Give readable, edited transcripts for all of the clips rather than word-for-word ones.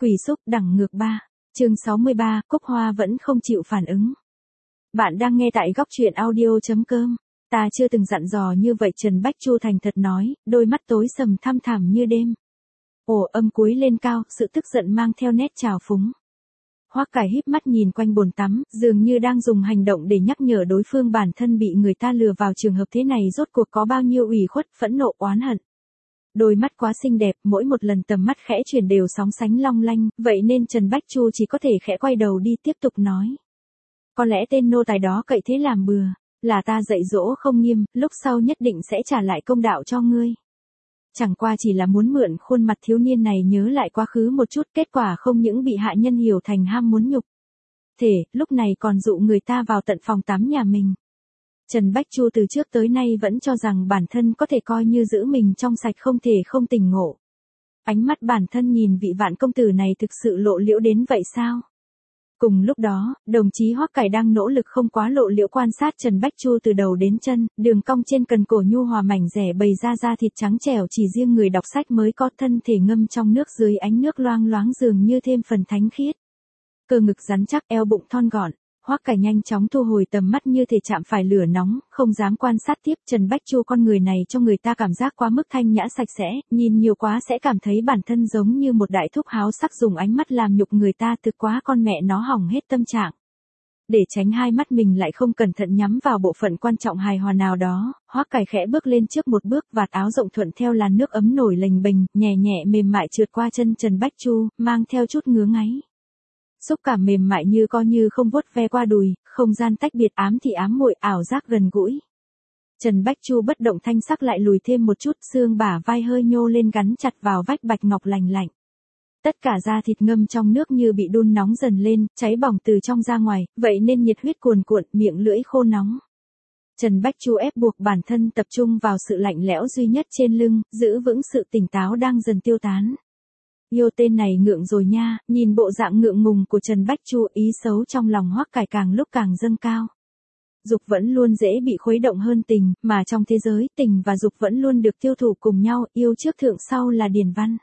Quỷ xúc đẳng ngược 3. Chương 63, Cúc Hoa vẫn không chịu phản ứng. Bạn đang nghe tại góc truyện audio.com. Ta chưa từng dặn dò như vậy, Trần Bách Chu thành thật nói, đôi mắt tối sầm thăm thẳm như đêm. Ồ, âm cúi lên cao, sự tức giận mang theo nét trào phúng. Hoắc Cải híp mắt nhìn quanh bồn tắm, dường như đang dùng hành động để nhắc nhở đối phương bản thân bị người ta lừa vào trường hợp thế này rốt cuộc có bao nhiêu ủy khuất, phẫn nộ, oán hận. Đôi mắt quá xinh đẹp, mỗi một lần tầm mắt khẽ chuyển đều sóng sánh long lanh, vậy nên Trần Bách Chu chỉ có thể khẽ quay đầu đi tiếp tục nói. Có lẽ tên nô tài đó cậy thế làm bừa, là ta dạy dỗ không nghiêm, lúc sau nhất định sẽ trả lại công đạo cho ngươi. Chẳng qua chỉ là muốn mượn khuôn mặt thiếu niên này nhớ lại quá khứ một chút, kết quả không những bị hạ nhân hiểu thành ham muốn nhục. Thể, lúc này còn dụ người ta vào tận phòng tắm nhà mình. Trần Bách Chu từ trước tới nay vẫn cho rằng bản thân có thể coi như giữ mình trong sạch không thể không tỉnh ngộ. Ánh mắt bản thân nhìn vị Vạn công tử này thực sự lộ liễu đến vậy sao? Cùng lúc đó, đồng chí Hoắc Cải đang nỗ lực không quá lộ liễu quan sát Trần Bách Chu từ đầu đến chân, đường cong trên cần cổ nhu hòa mảnh rẻ bày ra da thịt trắng trẻo chỉ riêng người đọc sách mới có, thân thể ngâm trong nước dưới ánh nước loang loáng dường như thêm phần thánh khiết. Cơ ngực rắn chắc, eo bụng thon gọn. Hoắc Cải nhanh chóng thu hồi tầm mắt như thể chạm phải lửa nóng, không dám quan sát tiếp. Trần Bách Chu con người này cho người ta cảm giác quá mức thanh nhã sạch sẽ, nhìn nhiều quá sẽ cảm thấy bản thân giống như một đại thúc háo sắc dùng ánh mắt làm nhục người ta, thực quá con mẹ nó hỏng hết tâm trạng. Để tránh hai mắt mình lại không cẩn thận nhắm vào bộ phận quan trọng hài hòa nào đó, Hoắc Cải khẽ bước lên trước một bước, vạt áo rộng thuận theo làn nước ấm nổi lềnh bềnh, nhẹ nhẹ mềm mại trượt qua chân Trần Bách Chu, mang theo chút ngứa ngáy. Xúc cảm mềm mại như co như không vuốt ve qua đùi, không gian tách biệt, ám thì ám muội, ảo giác gần gũi. Trần Bách Chu bất động thanh sắc lại lùi thêm một chút, xương bả vai hơi nhô lên gắn chặt vào vách bạch ngọc lành lạnh. Tất cả da thịt ngâm trong nước như bị đun nóng dần lên, cháy bỏng từ trong ra ngoài, vậy nên nhiệt huyết cuồn cuộn, miệng lưỡi khô nóng. Trần Bách Chu ép buộc bản thân tập trung vào sự lạnh lẽo duy nhất trên lưng, giữ vững sự tỉnh táo đang dần tiêu tán. Yêu tên này ngượng rồi nha, nhìn bộ dạng ngượng ngùng của Trần Bách Chu, ý xấu trong lòng Hoắc Cải càng lúc càng dâng cao. Dục vẫn luôn dễ bị khuấy động hơn tình, mà trong thế giới, tình và dục vẫn luôn được tiêu thụ cùng nhau, yêu trước thượng sau là điển văn.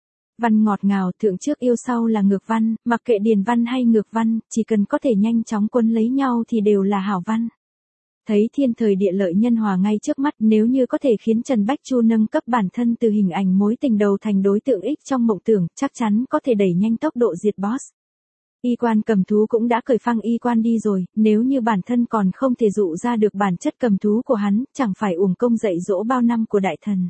Văn ngọt ngào, thượng trước yêu sau là ngược văn, mặc kệ điển văn hay ngược văn, chỉ cần có thể nhanh chóng quấn lấy nhau thì đều là hảo văn. Thấy thiên thời địa lợi nhân hòa ngay trước mắt, nếu như có thể khiến Trần Bách Chu nâng cấp bản thân từ hình ảnh mối tình đầu thành đối tượng ích trong mộng tưởng, chắc chắn có thể đẩy nhanh tốc độ diệt boss. Y quan cầm thú cũng đã cởi phăng y quan đi rồi, nếu như bản thân còn không thể dụ ra được bản chất cầm thú của hắn, chẳng phải uổng công dạy dỗ bao năm của đại thần.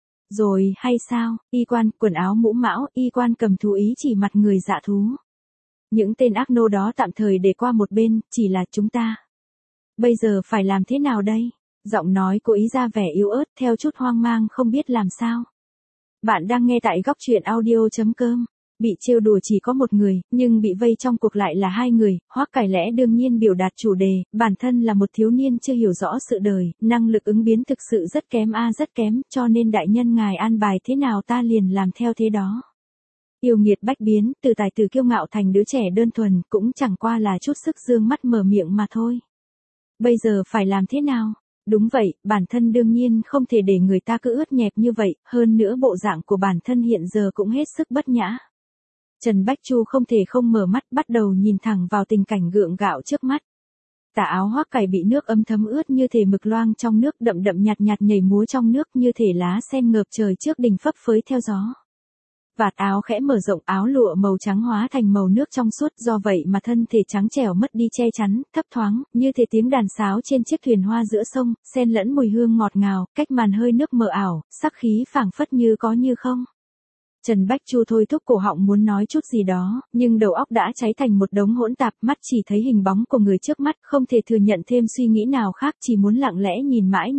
Rồi, hay sao, y quan, quần áo mũ mão, y quan cầm thú ý chỉ mặt người dạ thú. Những tên ác nô đó tạm thời để qua một bên, chỉ là chúng ta. Bây giờ phải làm thế nào đây? Giọng nói cố ý ra vẻ yếu ớt, theo chút hoang mang không biết làm sao. Bạn đang nghe tại góc truyện audio.com. Bị trêu đùa chỉ có một người, nhưng bị vây trong cuộc lại là hai người. Hoắc Cải lẽ đương nhiên biểu đạt chủ đề, bản thân là một thiếu niên chưa hiểu rõ sự đời, năng lực ứng biến thực sự rất kém rất kém, cho nên đại nhân ngài an bài thế nào ta liền làm theo thế đó. Yêu nghiệt bách biến, từ tài tử kiêu ngạo thành đứa trẻ đơn thuần, cũng chẳng qua là chút sức dương mắt mở miệng mà thôi. Bây giờ phải làm thế nào? Đúng vậy, bản thân đương nhiên không thể để người ta cứ ướt nhẹp như vậy, hơn nữa bộ dạng của bản thân hiện giờ cũng hết sức bất nhã. Trần Bách Chu không thể không mở mắt, bắt đầu nhìn thẳng vào tình cảnh gượng gạo trước mắt. Tà áo Hoắc Cải bị nước ấm thấm ướt như thể mực loang trong nước, đậm đậm nhạt nhạt nhảy múa trong nước như thể lá sen ngợp trời trước đình phấp phới theo gió. Vạt áo khẽ mở rộng, áo lụa màu trắng hóa thành màu nước trong suốt, do vậy mà thân thể trắng trẻo mất đi che chắn, thấp thoáng, như thể tiếng đàn sáo trên chiếc thuyền hoa giữa sông, xen lẫn mùi hương ngọt ngào, cách màn hơi nước mờ ảo, sắc khí phảng phất như có như không. Trần Bách Chu thôi thúc cổ họng muốn nói chút gì đó, nhưng đầu óc đã cháy thành một đống hỗn tạp, mắt chỉ thấy hình bóng của người trước mắt, không thể thừa nhận thêm suy nghĩ nào khác, chỉ muốn lặng lẽ nhìn mãi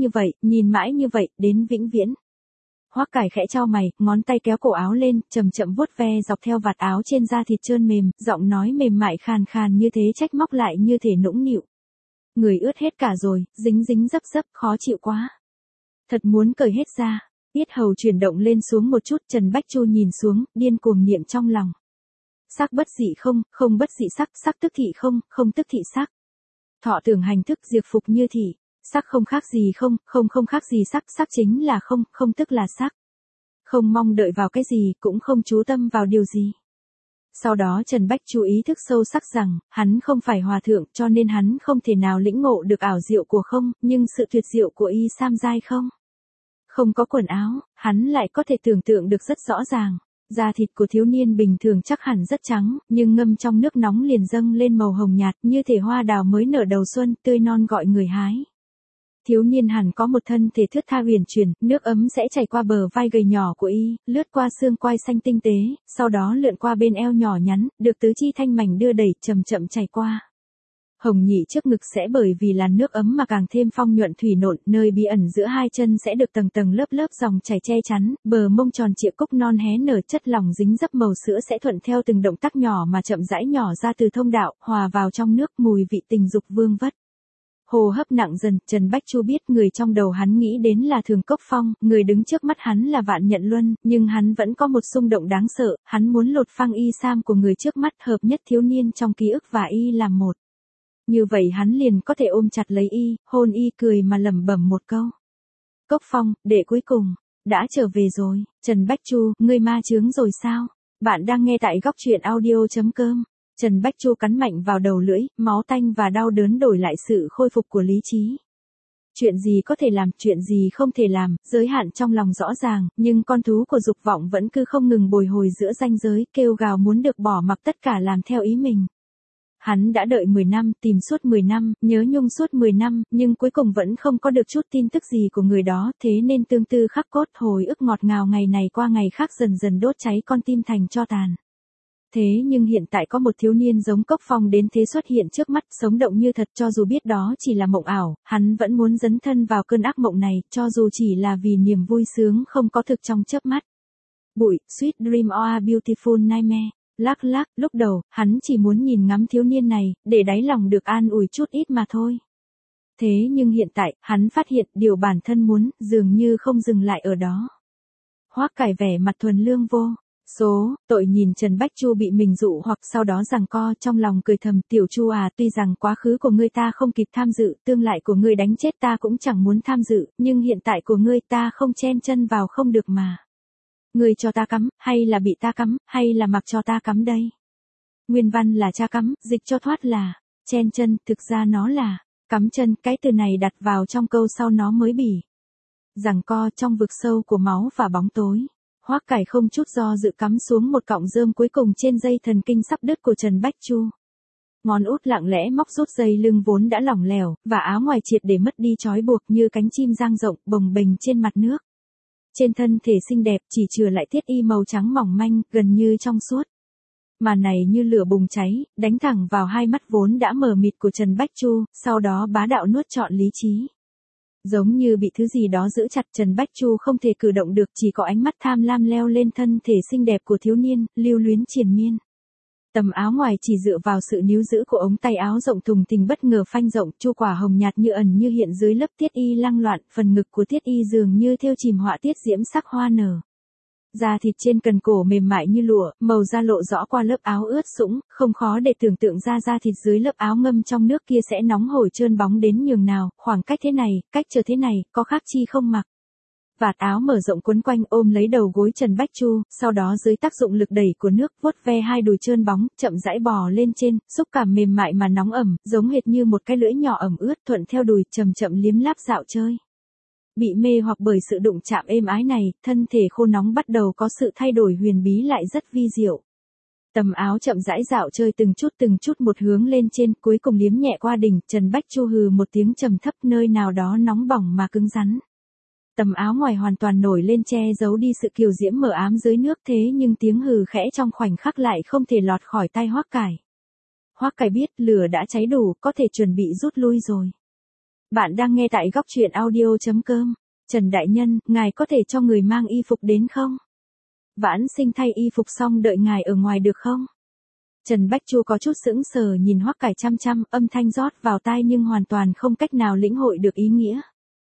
như vậy, đến vĩnh viễn. Hoắc Cải khẽ chau mày, ngón tay kéo cổ áo lên, chậm chậm vuốt ve dọc theo vạt áo trên da thịt trơn mềm, giọng nói mềm mại khàn khàn như thế, trách móc lại như thể nũng nịu. Người ướt hết cả rồi, dính dính dấp dấp, khó chịu quá. Thật muốn cởi hết ra. Yết hầu chuyển động lên xuống một chút, Trần Bách Chu nhìn xuống, điên cuồng niệm trong lòng. Sắc bất dị không, không bất dị sắc, sắc tức thị không, không tức thị sắc. Thọ tưởng hành thức, diệt phục như thị. Sắc không khác gì không, không không khác gì sắc, sắc chính là không, không tức là sắc. Không mong đợi vào cái gì, cũng không chú tâm vào điều gì. Sau đó Trần Bách Chu ý thức sâu sắc rằng, hắn không phải hòa thượng cho nên hắn không thể nào lĩnh ngộ được ảo diệu của không, nhưng sự tuyệt diệu của y sam giai không. Không có quần áo, hắn lại có thể tưởng tượng được rất rõ ràng. Da thịt của thiếu niên bình thường chắc hẳn rất trắng, nhưng ngâm trong nước nóng liền dâng lên màu hồng nhạt như thể hoa đào mới nở đầu xuân, tươi non gọi người hái. Thiếu niên hẳn có một thân thể thướt tha huyền chuyển, nước ấm sẽ chảy qua bờ vai gầy nhỏ của y, lướt qua xương quai xanh tinh tế, sau đó lượn qua bên eo nhỏ nhắn, được tứ chi thanh mảnh đưa đẩy chậm chậm chảy qua. Hồng nhị trước ngực sẽ bởi vì làn nước ấm mà càng thêm phong nhuận thủy nộn, nơi bí ẩn giữa hai chân sẽ được tầng tầng lớp lớp dòng chảy che chắn, bờ mông tròn trịa cúc non hé nở chất lỏng dính dấp màu sữa sẽ thuận theo từng động tác nhỏ mà chậm rãi nhỏ ra từ thông đạo, hòa vào trong nước, mùi vị tình dục vương vất. Hô hấp nặng dần, Trần Bách Chu biết người trong đầu hắn nghĩ đến là Thường Cốc Phong, người đứng trước mắt hắn là Vạn Nhận Luân, nhưng hắn vẫn có một xung động đáng sợ, hắn muốn lột phăng y sam của người trước mắt hợp nhất thiếu niên trong ký ức và y làm một. Như vậy hắn liền có thể ôm chặt lấy y, hôn y cười mà lẩm bẩm một câu. Cốc Phong, đệ cuối cùng, đã trở về rồi, Trần Bách Chu, ngươi ma chướng rồi sao? Bạn đang nghe tại góc truyện audio.com. Trần Bách Chu cắn mạnh vào đầu lưỡi, máu tanh và đau đớn đổi lại sự khôi phục của lý trí. Chuyện gì có thể làm, chuyện gì không thể làm, giới hạn trong lòng rõ ràng, nhưng con thú của dục vọng vẫn cứ không ngừng bồi hồi giữa ranh giới, kêu gào muốn được bỏ mặc tất cả làm theo ý mình. Hắn đã đợi 10 năm, tìm suốt 10 năm, nhớ nhung suốt 10 năm, nhưng cuối cùng vẫn không có được chút tin tức gì của người đó, thế nên tương tư khắc cốt hồi ức ngọt ngào ngày này qua ngày khác dần dần đốt cháy con tim thành tro tàn. Thế nhưng hiện tại có một thiếu niên giống Cốc Phong đến thế xuất hiện trước mắt, sống động như thật, cho dù biết đó chỉ là mộng ảo, hắn vẫn muốn dấn thân vào cơn ác mộng này, cho dù chỉ là vì niềm vui sướng không có thực trong chớp mắt. Bụi, Sweet Dream or a Beautiful Nightmare. Lắc lắc, lúc đầu, hắn chỉ muốn nhìn ngắm thiếu niên này, để đáy lòng được an ủi chút ít mà thôi. Thế nhưng hiện tại, hắn phát hiện điều bản thân muốn, dường như không dừng lại ở đó. Hoắc Cải vẻ mặt thuần lương vô số, tội nhìn Trần Bách Chu bị mình dụ hoặc sau đó giằng co, trong lòng cười thầm, tiểu Chu à, tuy rằng quá khứ của ngươi ta không kịp tham dự, tương lai của ngươi đánh chết ta cũng chẳng muốn tham dự, nhưng hiện tại của ngươi ta không chen chân vào không được mà. Ngươi cho ta cắm, hay là bị ta cắm, hay là mặc cho ta cắm đây? Nguyên văn là cha cắm, dịch cho thoát là chen chân, thực ra nó là cắm chân, cái từ này đặt vào trong câu sau nó mới bỉ. Giằng co trong vực sâu của máu và bóng tối. Hoắc Cải không chút do dự cắm xuống một cọng rơm cuối cùng trên dây thần kinh sắp đứt của Trần Bách Chu. Ngón út lặng lẽ móc rút dây lưng vốn đã lỏng lẻo, và áo ngoài triệt để mất đi trói buộc như cánh chim dang rộng, bồng bềnh trên mặt nước. Trên thân thể xinh đẹp chỉ chừa lại thiết y màu trắng mỏng manh, gần như trong suốt. Màn này như lửa bùng cháy, đánh thẳng vào hai mắt vốn đã mờ mịt của Trần Bách Chu, sau đó bá đạo nuốt trọn lý trí. Giống như bị thứ gì đó giữ chặt, Trần Bách Chu không thể cử động được, chỉ có ánh mắt tham lam leo lên thân thể xinh đẹp của thiếu niên, lưu luyến triền miên. Tầm áo ngoài chỉ dựa vào sự níu giữ của ống tay áo rộng thùng thình bất ngờ phanh rộng, chu quả hồng nhạt như ẩn như hiện dưới lớp tiết y lăng loạn, phần ngực của tiết y dường như thêu chìm họa tiết diễm sắc hoa nở. Da thịt trên cần cổ mềm mại như lụa, màu da lộ rõ qua lớp áo ướt sũng, không khó để tưởng tượng ra da thịt dưới lớp áo ngâm trong nước kia sẽ nóng hổi trơn bóng đến nhường nào, khoảng cách thế này, cách chờ thế này, có khác chi không mặc. Vạt áo mở rộng quấn quanh ôm lấy đầu gối Trần Bách Chu, sau đó dưới tác dụng lực đẩy của nước, vuốt ve hai đùi trơn bóng, chậm rãi bò lên trên, xúc cảm mềm mại mà nóng ẩm, giống hệt như một cái lưỡi nhỏ ẩm ướt thuận theo đùi, chậm chậm liếm láp dạo chơi. Bị mê hoặc bởi sự đụng chạm êm ái này, thân thể khô nóng bắt đầu có sự thay đổi huyền bí lại rất vi diệu. Tầm áo chậm rãi dạo chơi từng chút một hướng lên trên, cuối cùng liếm nhẹ qua đỉnh, Trần Bách Chu hừ một tiếng trầm thấp, nơi nào đó nóng bỏng mà cứng rắn. Tầm áo ngoài hoàn toàn nổi lên che giấu đi sự kiều diễm mờ ám dưới nước, thế nhưng tiếng hừ khẽ trong khoảnh khắc lại không thể lọt khỏi tai Hoắc Cải. Hoắc Cải biết lửa đã cháy đủ, có thể chuẩn bị rút lui rồi. Bạn đang nghe tại góc truyện audio.com. Trần Đại Nhân, ngài có thể cho người mang y phục đến không? Vãn Sinh thay y phục xong đợi ngài ở ngoài được không? Trần Bách Chu có chút sững sờ nhìn Hoắc Cải chăm chăm, âm thanh rót vào tai nhưng hoàn toàn không cách nào lĩnh hội được ý nghĩa.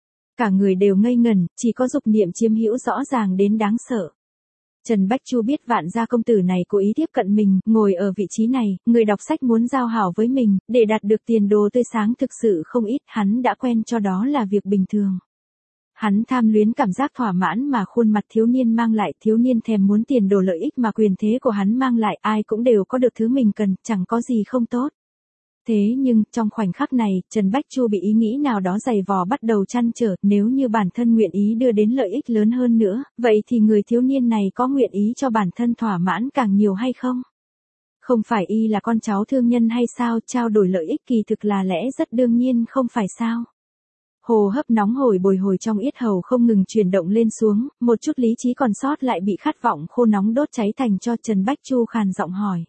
Cả người đều ngây ngẩn, chỉ có dục niệm chiếm hữu rõ ràng đến đáng sợ. Trần Bách Chu biết Vạn gia công tử này cố ý tiếp cận mình, ngồi ở vị trí này, người đọc sách muốn giao hảo với mình, để đạt được tiền đồ tươi sáng thực sự không ít, hắn đã quen cho đó là việc bình thường. Hắn tham luyến cảm giác thỏa mãn mà khuôn mặt thiếu niên mang lại, thiếu niên thèm muốn tiền đồ lợi ích mà quyền thế của hắn mang lại, ai cũng đều có được thứ mình cần, chẳng có gì không tốt. Thế nhưng, trong khoảnh khắc này, Trần Bách Chu bị ý nghĩ nào đó dày vò bắt đầu trăn trở, nếu như bản thân nguyện ý đưa đến lợi ích lớn hơn nữa, vậy thì người thiếu niên này có nguyện ý cho bản thân thỏa mãn càng nhiều hay không? Không phải y là con cháu thương nhân hay sao, trao đổi lợi ích kỳ thực là lẽ rất đương nhiên không phải sao? Hồ hấp nóng hổi bồi hồi trong yết hầu không ngừng chuyển động lên xuống, một chút lý trí còn sót lại bị khát vọng khô nóng đốt cháy thành cho. Trần Bách Chu khàn giọng hỏi.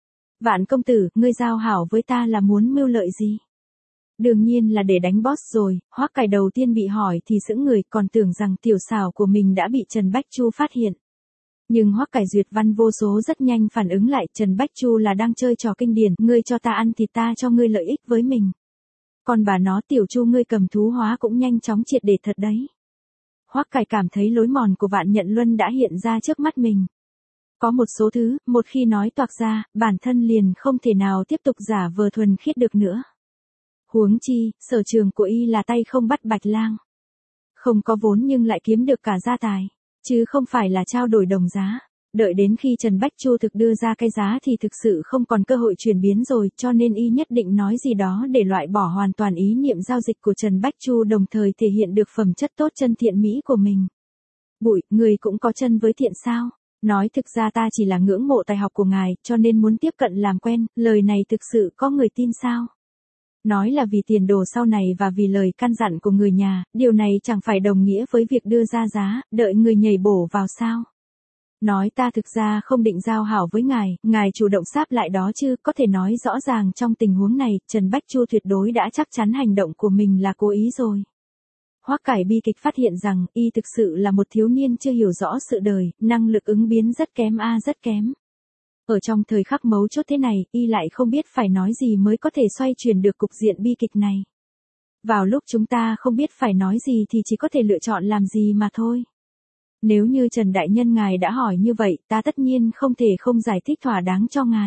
Vạn công tử, ngươi giao hảo với ta là muốn mưu lợi gì? Đương nhiên là để đánh boss rồi. Hoắc Cải đầu tiên bị hỏi thì sững người, còn tưởng rằng tiểu xảo của mình đã bị Trần Bách Chu phát hiện. Nhưng Hoắc Cải duyệt văn vô số rất nhanh phản ứng lại, Trần Bách Chu là đang chơi trò kinh điển, ngươi cho ta ăn thì ta cho ngươi lợi ích với mình. Còn bà nó tiểu Chu ngươi cầm thú hóa cũng nhanh chóng triệt để thật đấy. Hoắc Cải cảm thấy lối mòn của Vạn Nhận Luân đã hiện ra trước mắt mình. Có một số thứ, một khi nói toạc ra, bản thân liền không thể nào tiếp tục giả vờ thuần khiết được nữa. Huống chi, sở trường của y là tay không bắt bạch lang. Không có vốn nhưng lại kiếm được cả gia tài, chứ không phải là trao đổi đồng giá. Đợi đến khi Trần Bách Chu thực đưa ra cái giá thì thực sự không còn cơ hội chuyển biến rồi, cho nên y nhất định nói gì đó để loại bỏ hoàn toàn ý niệm giao dịch của Trần Bách Chu, đồng thời thể hiện được phẩm chất tốt chân thiện mỹ của mình. Bụi, người cũng có chân với thiện sao? Nói thực ra ta chỉ là ngưỡng mộ tài học của ngài, cho nên muốn tiếp cận làm quen, lời này thực sự có người tin sao? Nói là vì tiền đồ sau này và vì lời căn dặn của người nhà, điều này chẳng phải đồng nghĩa với việc đưa ra giá, đợi người nhảy bổ vào sao? Nói ta thực ra không định giao hảo với ngài chủ động sáp lại đó chứ, có thể nói rõ ràng trong tình huống này, Trần Bách Chu tuyệt đối đã chắc chắn hành động của mình là cố ý rồi. Hoắc Cải bi kịch phát hiện rằng, y thực sự là một thiếu niên chưa hiểu rõ sự đời, năng lực ứng biến rất kém rất kém. Ở trong thời khắc mấu chốt thế này, y lại không biết phải nói gì mới có thể xoay chuyển được cục diện bi kịch này. Vào lúc chúng ta không biết phải nói gì thì chỉ có thể lựa chọn làm gì mà thôi. Nếu như Trần Đại Nhân ngài đã hỏi như vậy, ta tất nhiên không thể không giải thích thỏa đáng cho ngài.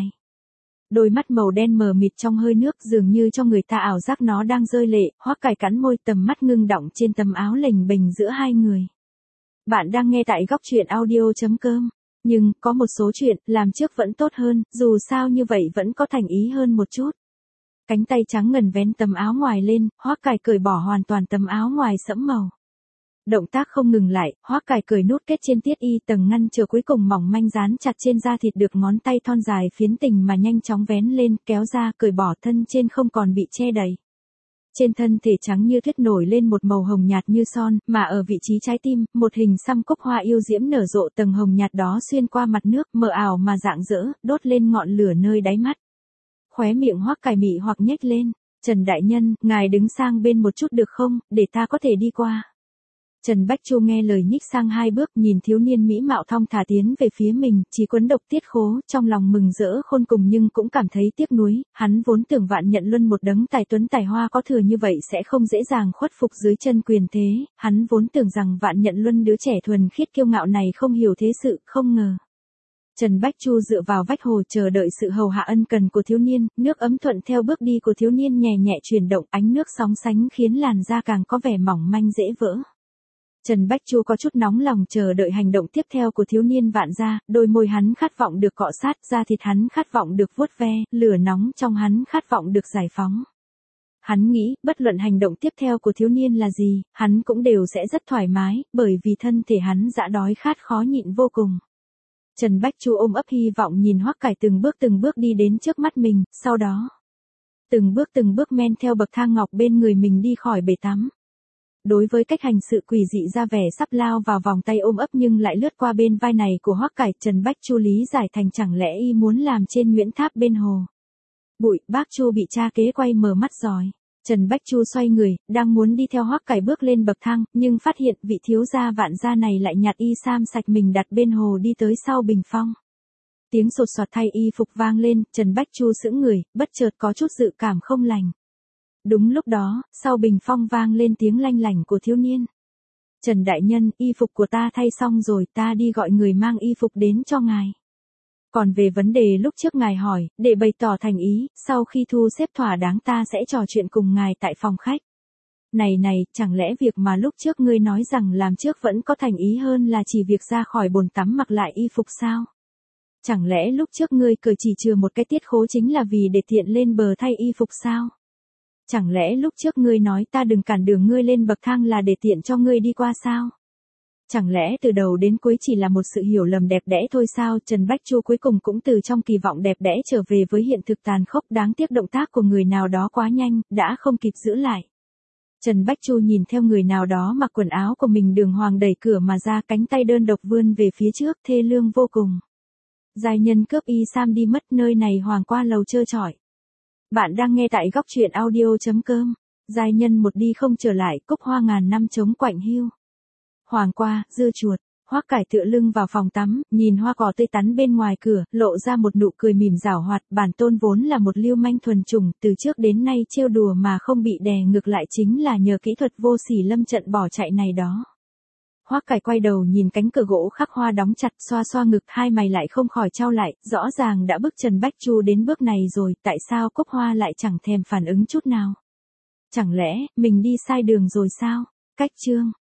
Đôi mắt màu đen mờ mịt trong hơi nước dường như cho người ta ảo giác nó đang rơi lệ, Hoắc Cải cắn môi, tầm mắt ngưng đọng trên tấm áo lềnh bềnh giữa hai người. Bạn đang nghe tại góc truyện audio.com. Nhưng, có một số chuyện, làm trước vẫn tốt hơn, dù sao như vậy vẫn có thành ý hơn một chút. Cánh tay trắng ngần vén tấm áo ngoài lên, Hoắc Cải cởi bỏ hoàn toàn tấm áo ngoài sẫm màu. Động tác không ngừng lại, Hoắc Cải cởi nút kết trên tiết y, tầng ngăn chờ cuối cùng mỏng manh dán chặt trên da thịt được ngón tay thon dài phiến tình mà nhanh chóng vén lên, kéo ra, cởi bỏ, thân trên không còn bị che đầy. Trên thân thể trắng như tuyết nổi lên một màu hồng nhạt như son, mà ở vị trí trái tim, một hình xăm cúc hoa yêu diễm nở rộ, tầng hồng nhạt đó xuyên qua mặt nước, mờ ảo mà rạng rỡ, đốt lên ngọn lửa nơi đáy mắt. Khóe miệng Hoắc Cải mị hoặc nhếch lên, Trần Đại Nhân, ngài đứng sang bên một chút được không, để ta có thể đi qua. Trần Bách Chu nghe lời nhích sang hai bước, nhìn thiếu niên mỹ mạo thong thả tiến về phía mình, chí quấn độc tiết khố, trong lòng mừng rỡ khôn cùng nhưng cũng cảm thấy tiếc nuối, hắn vốn tưởng Vạn Nhận Luân một đấng tài tuấn tài hoa có thừa như vậy sẽ không dễ dàng khuất phục dưới chân quyền thế, hắn vốn tưởng rằng Vạn Nhận Luân đứa trẻ thuần khiết kiêu ngạo này không hiểu thế sự, không ngờ. Trần Bách Chu dựa vào vách hồ chờ đợi sự hầu hạ ân cần của thiếu niên, nước ấm thuận theo bước đi của thiếu niên nhẹ nhẹ chuyển động, ánh nước sóng sánh khiến làn da càng có vẻ mỏng manh dễ vỡ. Trần Bách Chu có chút nóng lòng chờ đợi hành động tiếp theo của thiếu niên Vạn gia, đôi môi hắn khát vọng được cọ sát, da thịt hắn khát vọng được vuốt ve, lửa nóng trong hắn khát vọng được giải phóng. Hắn nghĩ, bất luận hành động tiếp theo của thiếu niên là gì, hắn cũng đều sẽ rất thoải mái, bởi vì thân thể hắn dã đói khát khó nhịn vô cùng. Trần Bách Chu ôm ấp hy vọng nhìn Hoắc Cải từng bước đi đến trước mắt mình, sau đó từng bước men theo bậc thang ngọc bên người mình đi khỏi bể tắm. Đối với cách hành sự quỷ dị ra vẻ sắp lao vào vòng tay ôm ấp nhưng lại lướt qua bên vai này của Hoắc Cải, Trần Bách Chu lý giải thành chẳng lẽ y muốn làm trên Nguyễn Tháp bên hồ. Bụi, bác Chu bị cha kế quay mở mắt giỏi. Trần Bách Chu xoay người, đang muốn đi theo Hoắc Cải bước lên bậc thang, nhưng phát hiện vị thiếu gia Vạn gia này lại nhặt y sam sạch mình đặt bên hồ đi tới sau bình phong. Tiếng sột soạt thay y phục vang lên, Trần Bách Chu sững người, bất chợt có chút dự cảm không lành. Đúng lúc đó, sau bình phong vang lên tiếng lanh lảnh của thiếu niên. Trần Đại Nhân, y phục của ta thay xong rồi, ta đi gọi người mang y phục đến cho ngài. Còn về vấn đề lúc trước ngài hỏi, để bày tỏ thành ý, sau khi thu xếp thỏa đáng ta sẽ trò chuyện cùng ngài tại phòng khách. Này, chẳng lẽ việc mà lúc trước ngươi nói rằng làm trước vẫn có thành ý hơn là chỉ việc ra khỏi bồn tắm mặc lại y phục sao? Chẳng lẽ lúc trước ngươi cởi chỉ chừa một cái tiết khố chính là vì để tiện lên bờ thay y phục sao? Chẳng lẽ lúc trước ngươi nói ta đừng cản đường ngươi lên bậc thang là để tiện cho ngươi đi qua sao? Chẳng lẽ từ đầu đến cuối chỉ là một sự hiểu lầm đẹp đẽ thôi sao? Trần Bách Chu cuối cùng cũng từ trong kỳ vọng đẹp đẽ trở về với hiện thực tàn khốc, đáng tiếc động tác của người nào đó quá nhanh, đã không kịp giữ lại. Trần Bách Chu nhìn theo người nào đó mặc quần áo của mình đường hoàng đẩy cửa mà ra, cánh tay đơn độc vươn về phía trước, thê lương vô cùng. Giai nhân cướp y sam đi mất, nơi này hoàng qua lầu trơ trọi. Bạn đang nghe tại góc truyện audio.com. Giai nhân một đi không trở lại, cúc hoa ngàn năm chống quạnh hiu. Hoàng qua, dưa chuột. Hoắc Cải tựa lưng vào phòng tắm, nhìn hoa cỏ tươi tắn bên ngoài cửa, lộ ra một nụ cười mỉm giảo hoạt. Bản tôn vốn là một lưu manh thuần chủng, từ trước đến nay trêu đùa mà không bị đè ngược lại chính là nhờ kỹ thuật vô sỉ lâm trận bỏ chạy này đó. Hoắc Cải quay đầu nhìn cánh cửa gỗ khắc hoa đóng chặt, xoa xoa ngực, hai mày lại không khỏi chau lại, rõ ràng đã bức Trần Bách Chu đến bước này rồi, tại sao Cúc Hoa lại chẳng thèm phản ứng chút nào? Chẳng lẽ, mình đi sai đường rồi sao? Cách chương